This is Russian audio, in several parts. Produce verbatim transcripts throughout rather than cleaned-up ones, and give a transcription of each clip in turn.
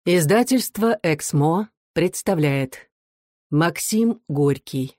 Издательство «Эксмо» представляет Максим Горький.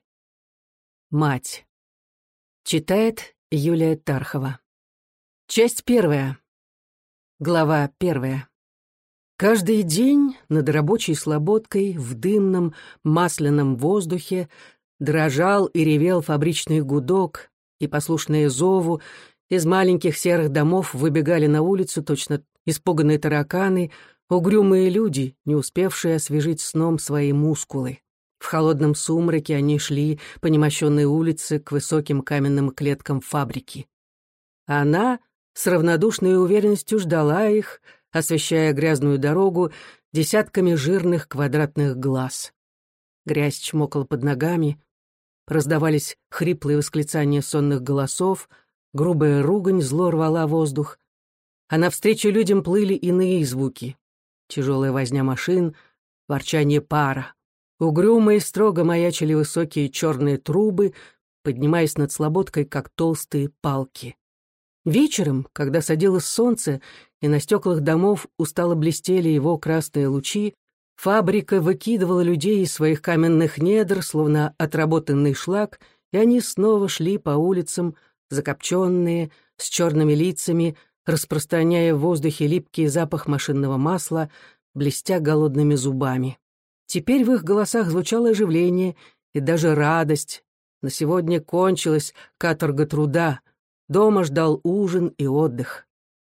Мать. Читает Юлия Тархова. Часть первая. Глава первая. Каждый день над рабочей слободкой в дымном масляном воздухе дрожал и ревел фабричный гудок, и, послушные зову, из маленьких серых домов выбегали на улицу точно испуганные тараканы, угрюмые люди, не успевшие освежить сном свои мускулы. В холодном сумраке они шли по немощенной улице к высоким каменным клеткам фабрики. Она с равнодушной уверенностью ждала их, освещая грязную дорогу десятками жирных квадратных глаз. Грязь чмокала под ногами, раздавались хриплые восклицания сонных голосов, грубая ругань зло рвала воздух, а навстречу людям плыли иные звуки. Тяжелая возня машин, ворчание пара. Угрюмо и строго маячили высокие черные трубы, поднимаясь над слободкой, как толстые палки. Вечером, когда садилось солнце, и на стеклах домов устало блестели его красные лучи, фабрика выкидывала людей из своих каменных недр, словно отработанный шлак, и они снова шли по улицам, закопченные, с черными лицами, распространяя в воздухе липкий запах машинного масла, блестя голодными зубами. Теперь в их голосах звучало оживление и даже радость. На сегодня кончилась каторга труда, дома ждал ужин и отдых.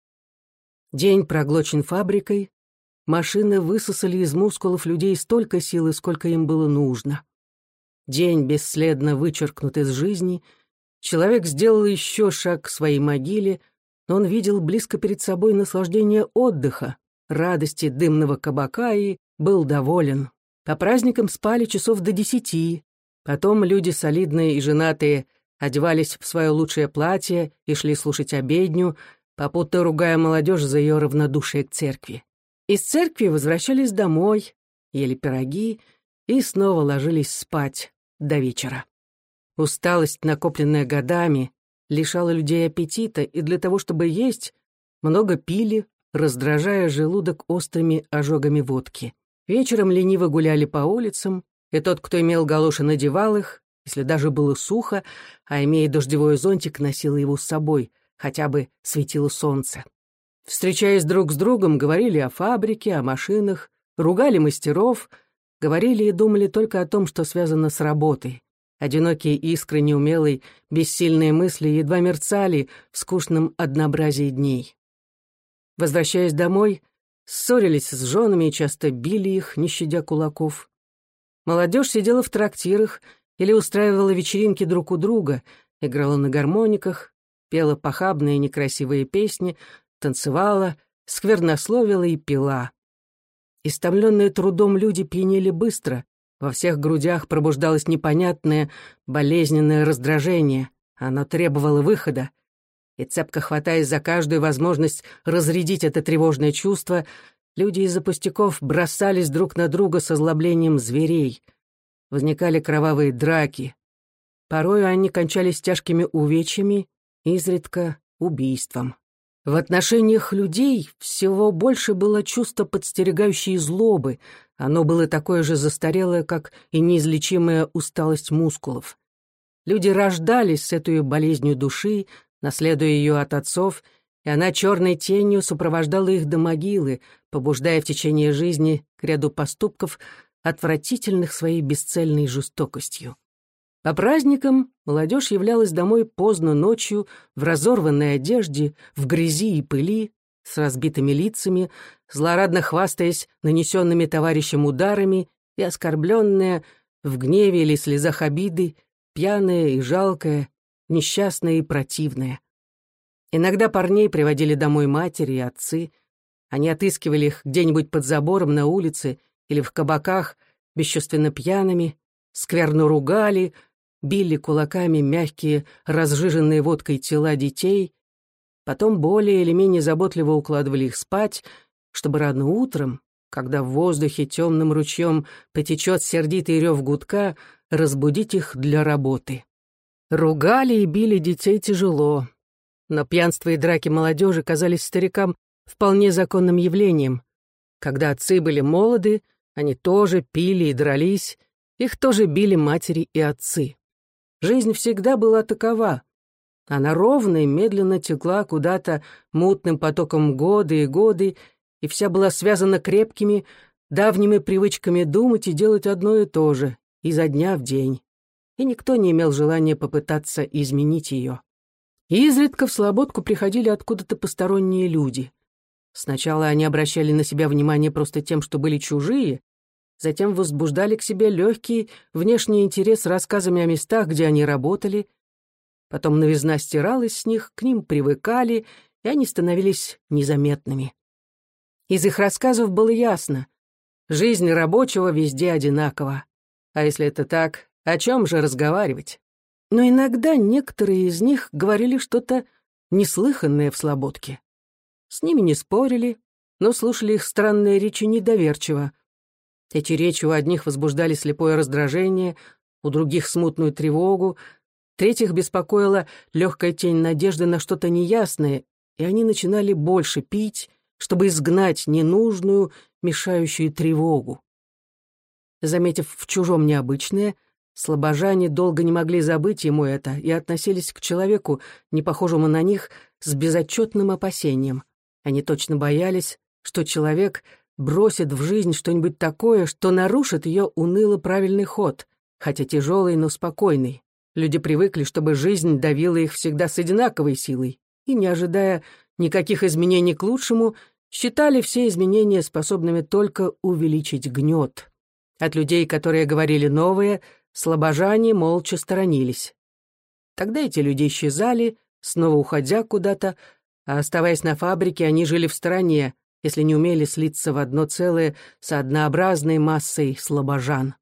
День проглочен фабрикой, машины высосали из мускулов людей столько силы, сколько им было нужно. День бесследно вычеркнут из жизни, человек сделал еще шаг к своей могиле, но он видел близко перед собой наслаждение отдыха, радости дымного кабака и был доволен. По праздникам спали часов до десяти, потом люди солидные и женатые одевались в свое лучшее платье и шли слушать обедню, попутно ругая молодежь за ее равнодушие к церкви. Из церкви возвращались домой, ели пироги и снова ложились спать до вечера. Усталость, накопленная годами, лишала людей аппетита, и для того, чтобы есть, много пили, раздражая желудок острыми ожогами водки. Вечером лениво гуляли по улицам, и тот, кто имел галоши, надевал их, если даже было сухо, а имея дождевой зонтик, носил его с собой, хотя бы светило солнце. Встречаясь друг с другом, говорили о фабрике, о машинах, ругали мастеров, говорили и думали только о том, что связано с работой. Одинокие искры неумелой, бессильные мысли едва мерцали в скучном однообразии дней. Возвращаясь домой, ссорились с женами и часто били их, не щадя кулаков. Молодежь сидела в трактирах или устраивала вечеринки друг у друга, играла на гармониках, пела похабные некрасивые песни, танцевала, сквернословила и пила. Истомленные трудом люди пьянели быстро, во всех грудях пробуждалось непонятное, болезненное раздражение, оно требовало выхода, и, цепко хватаясь за каждую возможность разрядить это тревожное чувство, люди из-за пустяков бросались друг на друга с озлоблением зверей. Возникали кровавые драки. Порою они кончались тяжкими увечьями, изредка убийством. В отношениях людей всего больше было чувство подстерегающей злобы, оно было такое же застарелое, как и неизлечимая усталость мускулов. Люди рождались с этой болезнью души, наследуя ее от отцов, и она черной тенью сопровождала их до могилы, побуждая в течение жизни к ряду поступков, отвратительных своей бесцельной жестокостью. По праздникам молодежь являлась домой поздно ночью, в разорванной одежде, в грязи и пыли, с разбитыми лицами, злорадно хвастаясь нанесенными товарищем ударами и оскорбленная, в гневе или слезах обиды, пьяная и жалкая, несчастная и противная. Иногда парней приводили домой матери и отцы. Они отыскивали их где-нибудь под забором на улице или в кабаках, бесчувственно пьяными, скверно ругали, били кулаками мягкие, разжиженные водкой тела детей, потом более или менее заботливо укладывали их спать, чтобы рано утром, когда в воздухе темным ручьем потечет сердитый рев гудка, разбудить их для работы. Ругали и били детей тяжело, но пьянство и драки молодежи казались старикам вполне законным явлением. Когда отцы были молоды, они тоже пили и дрались, их тоже били матери и отцы. Жизнь всегда была такова. Она ровно и медленно текла куда-то мутным потоком годы и годы, и вся была связана крепкими, давними привычками думать и делать одно и то же, изо дня в день. И никто не имел желания попытаться изменить ее. И изредка в Слободку приходили откуда-то посторонние люди. Сначала они обращали на себя внимание просто тем, что были чужие, затем возбуждали к себе легкий внешний интерес рассказами о местах, где они работали. Потом новизна стиралась с них, к ним привыкали, и они становились незаметными. Из их рассказов было ясно: жизнь рабочего везде одинакова. А если это так, о чем же разговаривать? Но иногда некоторые из них говорили что-то неслыханное в Слободке. С ними не спорили, но слушали их странные речи недоверчиво. Эти речи у одних возбуждали слепое раздражение, у других — смутную тревогу, третьих беспокоила легкая тень надежды на что-то неясное, и они начинали больше пить, чтобы изгнать ненужную, мешающую тревогу. Заметив в чужом необычное, слабожане долго не могли забыть ему это и относились к человеку, не похожему на них, с безотчетным опасением. Они точно боялись, что человек бросит в жизнь что-нибудь такое, что нарушит ее уныло-правильный ход, хотя тяжелый, но спокойный. Люди привыкли, чтобы жизнь давила их всегда с одинаковой силой, и, не ожидая никаких изменений к лучшему, считали все изменения способными только увеличить гнет. От людей, которые говорили новое, слабожане молча сторонились. Тогда эти люди исчезали, снова уходя куда-то, а оставаясь на фабрике, они жили в стороне, если не умели слиться в одно целое с однообразной массой слабожан.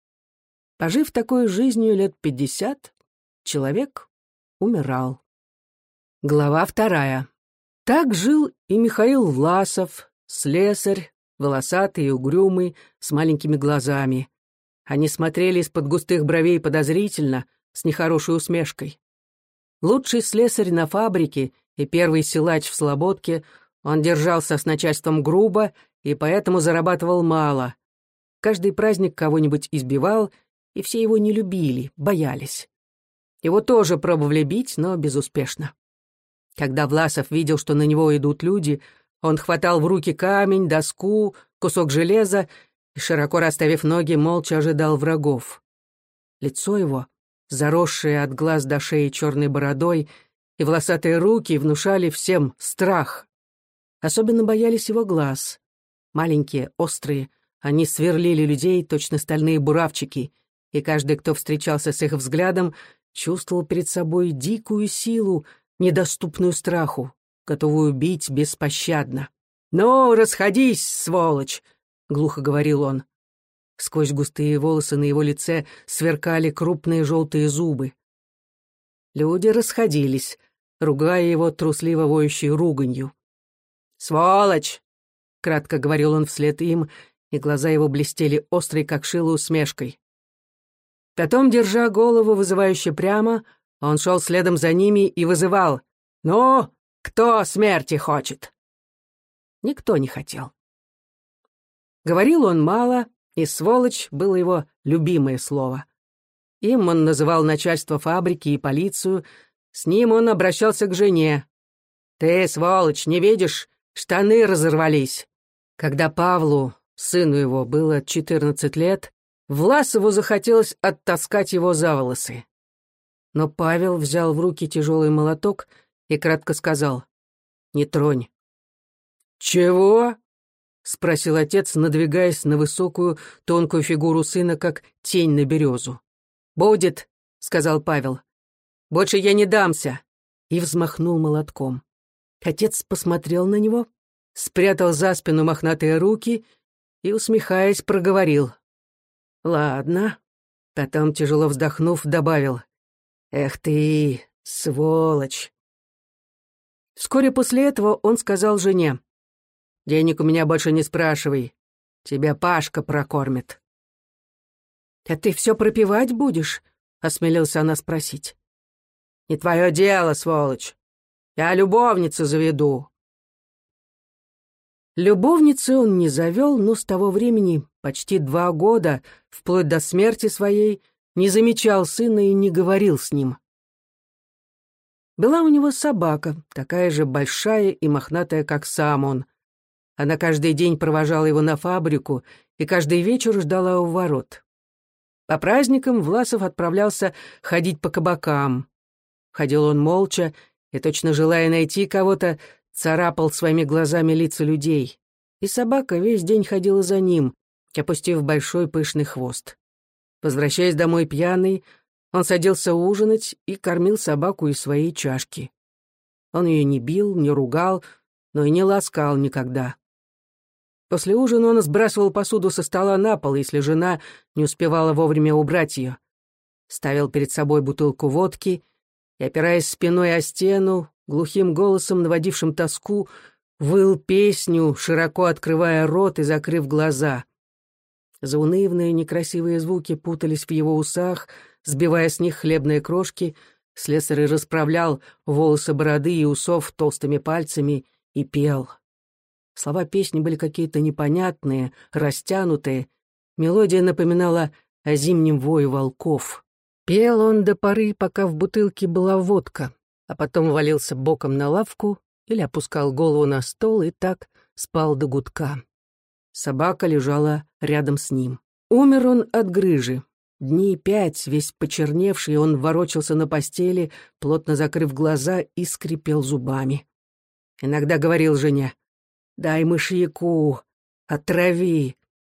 Пожив такой жизнью лет пятьдесят, человек умирал. Глава вторая. Так жил и Михаил Власов, слесарь, волосатый и угрюмый, с маленькими глазами. Они смотрели из-под густых бровей подозрительно, с нехорошей усмешкой. Лучший слесарь на фабрике и первый силач в Слободке, он держался с начальством грубо и поэтому зарабатывал мало. Каждый праздник кого-нибудь избивал, и все его не любили, боялись. Его тоже пробовали бить, но безуспешно. Когда Власов видел, что на него идут люди, он хватал в руки камень, доску, кусок железа и, широко расставив ноги, молча ожидал врагов. Лицо его, заросшее от глаз до шеи черной бородой, и волосатые руки внушали всем страх. Особенно боялись его глаз. Маленькие, острые, они сверлили людей, точно стальные буравчики, и каждый, кто встречался с их взглядом, чувствовал перед собой дикую силу, недоступную страху, готовую бить беспощадно. «Ну, расходись, сволочь!» — глухо говорил он. Сквозь густые волосы на его лице сверкали крупные желтые зубы. Люди расходились, ругая его трусливо воющей руганью. «Сволочь!» — кратко говорил он вслед им, и глаза его блестели острой, как шило, усмешкой. Потом, держа голову вызывающе прямо, он шел следом за ними и вызывал: «Ну, кто смерти хочет?» Никто не хотел. Говорил он мало, и «сволочь» было его любимое слово. Им он называл начальство фабрики и полицию, с ним он обращался к жене. «Ты, сволочь, не видишь? Штаны разорвались». Когда Павлу, сыну его, было четырнадцать лет, Власову захотелось оттаскать его за волосы. Но Павел взял в руки тяжелый молоток и кратко сказал: «Не тронь». «Чего?» — спросил отец, надвигаясь на высокую, тонкую фигуру сына, как тень на березу. «Будет», — сказал Павел. «Больше я не дамся», и взмахнул молотком. Отец посмотрел на него, спрятал за спину мохнатые руки и, усмехаясь, проговорил: «Ладно». Потом, тяжело вздохнув, добавил: «Эх ты, сволочь». Вскоре после этого он сказал жене: «Денег у меня больше не спрашивай, тебя Пашка прокормит». «А ты все пропивать будешь?» — осмелился она спросить. «Не твое дело, сволочь. Я любовницу заведу». Любовницы он не завел, но с того времени, почти два года, вплоть до смерти своей, не замечал сына и не говорил с ним. Была у него собака, такая же большая и мохнатая, как сам он. Она каждый день провожала его на фабрику и каждый вечер ждала у ворот. По праздникам Власов отправлялся ходить по кабакам. Ходил он молча и, точно желая найти кого-то, царапал своими глазами лица людей. И собака весь день ходила за ним, опустив большой пышный хвост. Возвращаясь домой пьяный, он садился ужинать и кормил собаку из своей чашки. Он ее не бил, не ругал, но и не ласкал никогда. После ужина он сбрасывал посуду со стола на пол, если жена не успевала вовремя убрать ее. Ставил перед собой бутылку водки и, опираясь спиной о стену, глухим голосом, наводившим тоску, выл песню, широко открывая рот и закрыв глаза. Заунывные некрасивые звуки путались в его усах, сбивая с них хлебные крошки. Слесарь расправлял волосы бороды и усов толстыми пальцами и пел. Слова песни были какие-то непонятные, растянутые. Мелодия напоминала о зимнем вое волков. Пел он до поры, пока в бутылке была водка, а потом валился боком на лавку или опускал голову на стол и так спал до гудка. Собака лежала рядом с ним. Умер он от грыжи. Дней пять, весь почерневший, он ворочался на постели, плотно закрыв глаза, и скрипел зубами. Иногда говорил жене: «Дай мышьяку, отрави».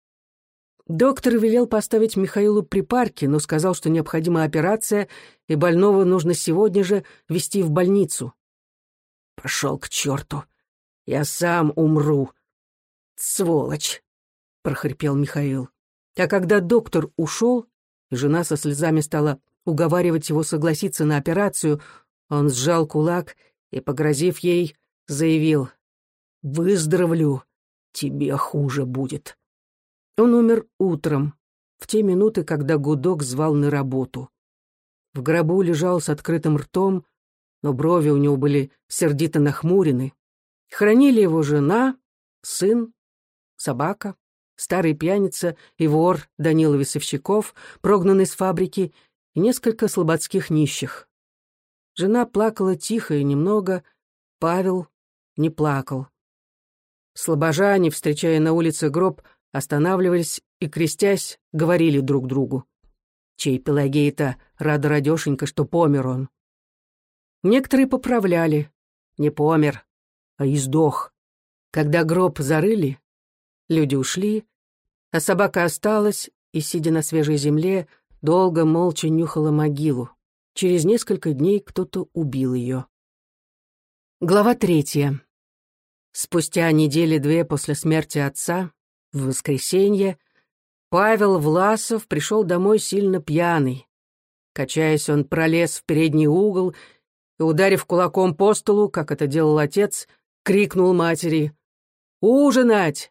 Доктор велел поставить Михаилу припарки, но сказал, что необходима операция, и больного нужно сегодня же везти в больницу. «Пошел к черту! Я сам умру! Сволочь!» — прохрипел Михаил. А когда доктор ушел, и жена со слезами стала уговаривать его согласиться на операцию, он сжал кулак и, погрозив ей, заявил: «Выздоровлю, тебе хуже будет». Он умер утром, в те минуты, когда гудок звал на работу. В гробу лежал с открытым ртом, но брови у него были сердито нахмурены. Хранили его жена, сын, собака, старый пьяница и вор Данила Весовщиков, прогнанный с фабрики, и несколько слободских нищих. Жена плакала тихо и немного, Павел не плакал. Слобожане, встречая на улице гроб, останавливались и, крестясь, говорили друг другу: «Чей Пелагея-то рада радешенька, что помер он». Некоторые поправляли: «Не помер, а издох». Когда гроб зарыли, люди ушли, а собака осталась и, сидя на свежей земле, долго молча нюхала могилу. Через несколько дней кто-то убил ее. Глава третья. Спустя недели-две после смерти отца, в воскресенье, Павел Власов пришел домой сильно пьяный. Качаясь, он пролез в передний угол и, ударив кулаком по столу, как это делал отец, крикнул матери: «Ужинать!»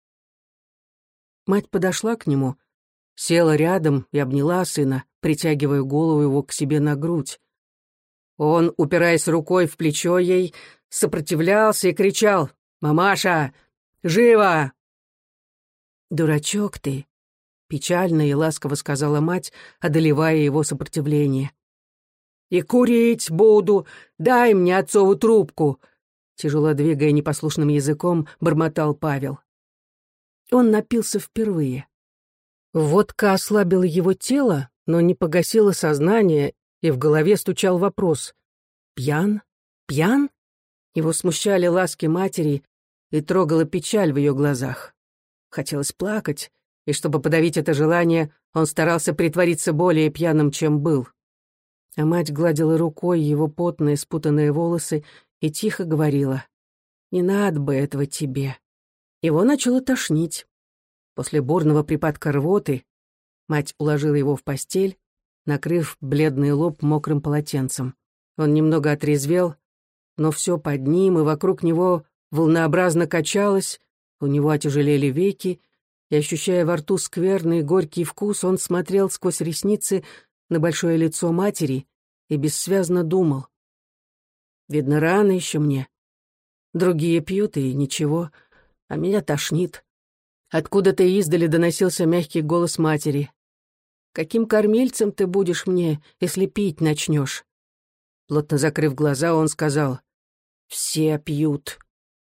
Мать подошла к нему, села рядом и обняла сына, притягивая голову его к себе на грудь. Он, упираясь рукой в плечо ей, сопротивлялся и кричал: «Мамаша, живо!» «Дурачок ты!» — печально и ласково сказала мать, одолевая его сопротивление. «И курить буду! Дай мне отцову трубку!» Тяжело двигая непослушным языком, бормотал Павел. Он напился впервые. Водка ослабила его тело, но не погасила сознание, и в голове стучал вопрос: «Пьян? Пьян?» Его смущали ласки матери и трогала печаль в ее глазах. Хотелось плакать, и чтобы подавить это желание, он старался притвориться более пьяным, чем был. А мать гладила рукой его потные спутанные волосы и тихо говорила: «Не надо бы этого тебе». Его начало тошнить. После бурного припадка рвоты мать уложила его в постель, накрыв бледный лоб мокрым полотенцем. Он немного отрезвел, но все под ним и вокруг него волнообразно качалось, у него отяжелели веки, и, ощущая во рту скверный горький вкус, он смотрел сквозь ресницы на большое лицо матери и бессвязно думал: «Видно, рано еще мне. Другие пьют, и ничего, а меня тошнит. Откуда-то издали доносился мягкий голос матери. «Каким кормильцем ты будешь мне, если пить начнешь?» Плотно закрыв глаза, он сказал: «Все пьют».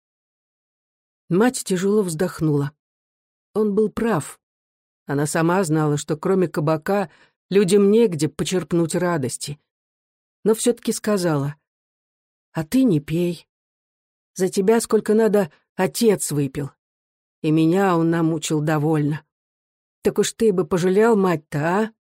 Мать тяжело вздохнула. Он был прав. Она сама знала, что кроме кабака людям негде почерпнуть радости. Но все-таки сказала: «А ты не пей. За тебя сколько надо отец выпил. И меня он намучил довольно. Так уж ты бы пожалел мать-то, а?